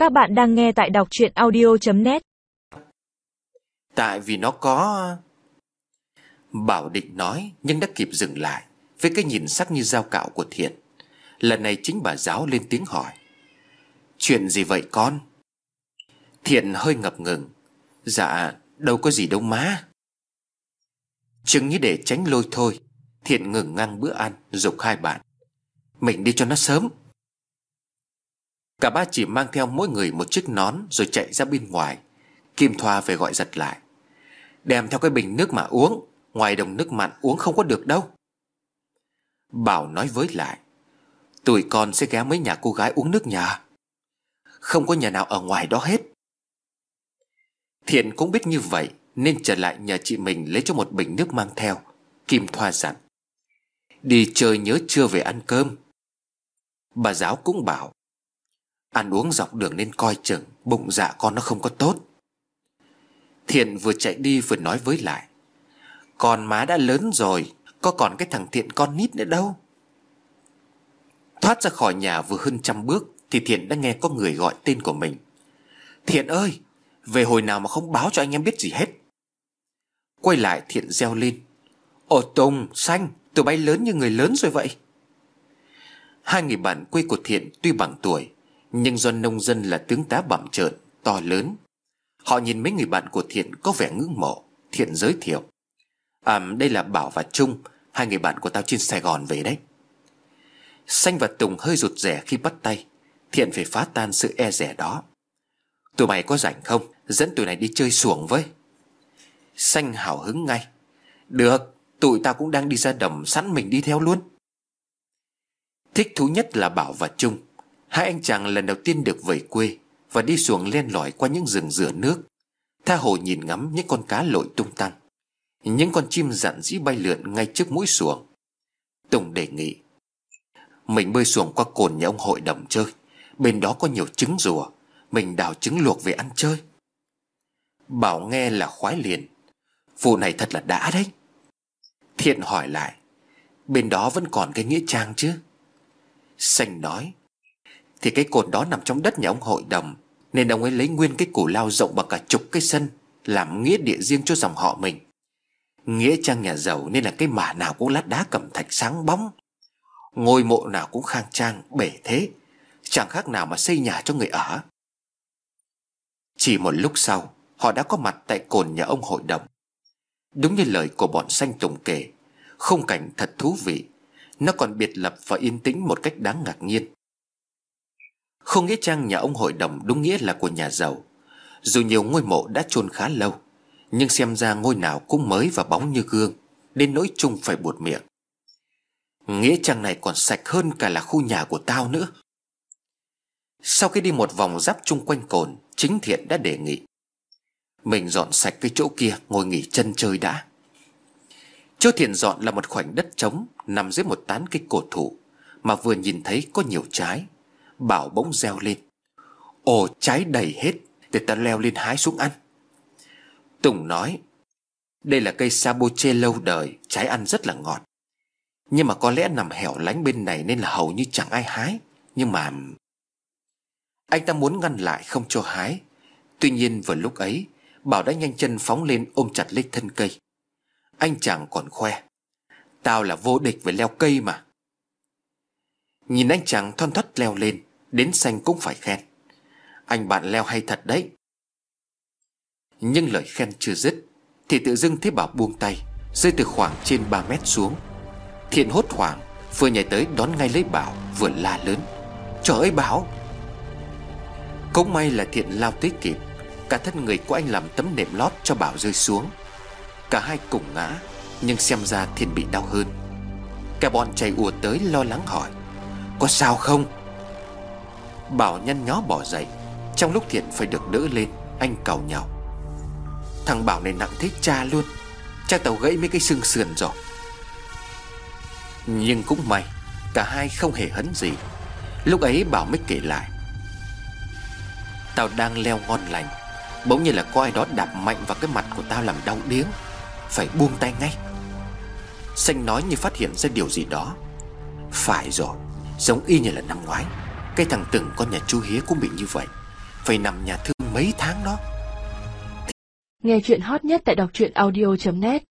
Các bạn đang nghe tại đọc truyện audio.net. Tại vì nó có... Bảo định nói nhưng đã kịp dừng lại với cái nhìn sắc như dao cạo của Thiện. Lần này chính bà giáo lên tiếng hỏi: Chuyện gì vậy con? Thiện hơi ngập ngừng: Dạ đâu có gì đâu má. Chừng như để tránh lôi thôi, Thiện ngừng ngang bữa ăn giục hai bạn: Mình đi cho nó sớm. Cả ba chỉ mang theo mỗi người một chiếc nón rồi chạy ra bên ngoài. Kim Thoa về gọi giật lại: Đem theo cái bình nước mà uống, ngoài đồng nước mặn uống không có được đâu. Bảo nói với lại: Tụi con sẽ ghé mấy nhà cô gái uống nước nhà, không có nhà nào ở ngoài đó hết. Thiện cũng biết như vậy nên trở lại nhờ chị mình lấy cho một bình nước mang theo. Kim Thoa dặn: Đi chơi nhớ trưa về ăn cơm. Bà giáo cũng bảo: Ăn uống dọc đường nên coi chừng, bụng dạ con nó không có tốt. Thiện vừa chạy đi vừa nói với lại: Con má đã lớn rồi, có còn cái thằng Thiện con nít nữa đâu. Thoát ra khỏi nhà vừa hơn 100 bước thì Thiện đã nghe có người gọi tên của mình: Thiện ơi, về hồi nào mà không báo cho anh em biết gì hết. Quay lại Thiện reo lên: Ồ Tùng, Xanh, tụi bay lớn như người lớn rồi vậy. Hai người bạn quê của Thiện tuy bằng tuổi, nhưng do nông dân là tướng tá bặm trợn, to lớn. Họ nhìn mấy người bạn của Thiện có vẻ ngưỡng mộ. Thiện giới thiệu: Đây là Bảo và Trung, hai người bạn của tao trên Sài Gòn về đấy. Xanh và Tùng hơi rụt rè khi bắt tay. Thiện phải phá tan sự e dè đó: Tụi mày có rảnh không, dẫn tụi này đi chơi xuồng với. Xanh hào hứng ngay: Được, tụi tao cũng đang đi ra đầm, sẵn mình đi theo luôn. Thích thú nhất là Bảo và Trung. Hai anh chàng lần đầu tiên được về quê và đi xuồng len lỏi qua những rừng rửa nước, tha hồ nhìn ngắm những con cá lội tung tăng, những con chim rặn rĩ bay lượn ngay trước mũi xuồng. Tùng đề nghị: Mình bơi xuồng qua cồn nhà ông hội đồng chơi, bên đó có nhiều trứng rùa, mình đào trứng luộc về ăn chơi. Bảo nghe là khoái liền: Vụ này thật là đã đấy. Thiện hỏi lại: Bên đó vẫn còn cái nghĩa trang chứ? Xanh nói: Thì cái cồn đó nằm trong đất nhà ông hội đồng, nên ông ấy lấy nguyên cái củ lao rộng bằng cả chục cái sân làm nghĩa địa riêng cho dòng họ mình. Nghĩa trang nhà giàu nên là cái mả nào cũng lát đá cẩm thạch sáng bóng, ngôi mộ nào cũng khang trang bể thế, chẳng khác nào mà xây nhà cho người ở. Chỉ một lúc sau, họ đã có mặt tại cồn nhà ông hội đồng. Đúng như lời của bọn Xanh Tùng kể, khung cảnh thật thú vị. Nó còn biệt lập và yên tĩnh một cách đáng ngạc nhiên. Không nghĩa trang nhà ông hội đồng đúng nghĩa là của nhà giàu. Dù nhiều ngôi mộ đã chôn khá lâu, nhưng xem ra ngôi nào cũng mới và bóng như gương, đến nỗi Chung phải buột miệng: Nghĩa trang này còn sạch hơn cả là khu nhà của tao nữa. Sau khi đi một vòng giáp chung quanh cồn, chính Thiện đã đề nghị: Mình dọn sạch cái chỗ kia ngồi nghỉ chân chơi đã. Chỗ Thiện dọn là một khoảnh đất trống nằm dưới một tán cây cổ thụ mà vừa nhìn thấy có nhiều trái. Bảo bỗng reo lên: Ồ, trái đầy hết, để ta leo lên hái xuống ăn. Tùng nói: Đây là cây saboche lâu đời, trái ăn rất là ngọt, nhưng mà có lẽ nằm hẻo lánh bên này nên là hầu như chẳng ai hái. Nhưng mà... Anh ta muốn ngăn lại không cho hái. Tuy nhiên vừa lúc ấy, Bảo đã nhanh chân phóng lên ôm chặt lấy thân cây. Anh chàng còn khoe: Tao là vô địch với leo cây mà. Nhìn anh chàng thon thoắt leo lên, đến Xanh cũng phải khen: Anh bạn leo hay thật đấy. Nhưng lời khen chưa dứt thì tự dưng thấy Bảo buông tay, rơi từ khoảng trên 3 mét xuống. Thiện hốt hoảng vừa nhảy tới đón ngay lấy Bảo, vừa la lớn: Trời ơi Bảo! Cũng may là Thiện lao tới kịp. Cả thân người của anh làm tấm nệm lót cho Bảo rơi xuống. Cả hai cùng ngã, nhưng xem ra Thiện bị đau hơn. Cả bọn chạy ùa tới lo lắng hỏi: Có sao không? Bảo nhăn nhó bỏ dậy. Trong lúc Thiện phải được đỡ lên, anh càu nhàu: Thằng Bảo này nặng thế cha luôn, chắc tao gãy mấy cái xương sườn rồi. Nhưng cũng may, cả hai không hề hấn gì. Lúc ấy Bảo mới kể lại: Tao đang leo ngon lành, bỗng nhiên là có ai đó đạp mạnh vào cái mặt của tao làm đau điếng, phải buông tay ngay. Xanh nói như phát hiện ra điều gì đó: Phải rồi, giống y như là năm ngoái, cái thằng Từng con nhà chú Hía cũng bị như vậy. phải nằm nhà thương mấy tháng đó. Nghe chuyện hot nhất tại đọc truyện audio.net.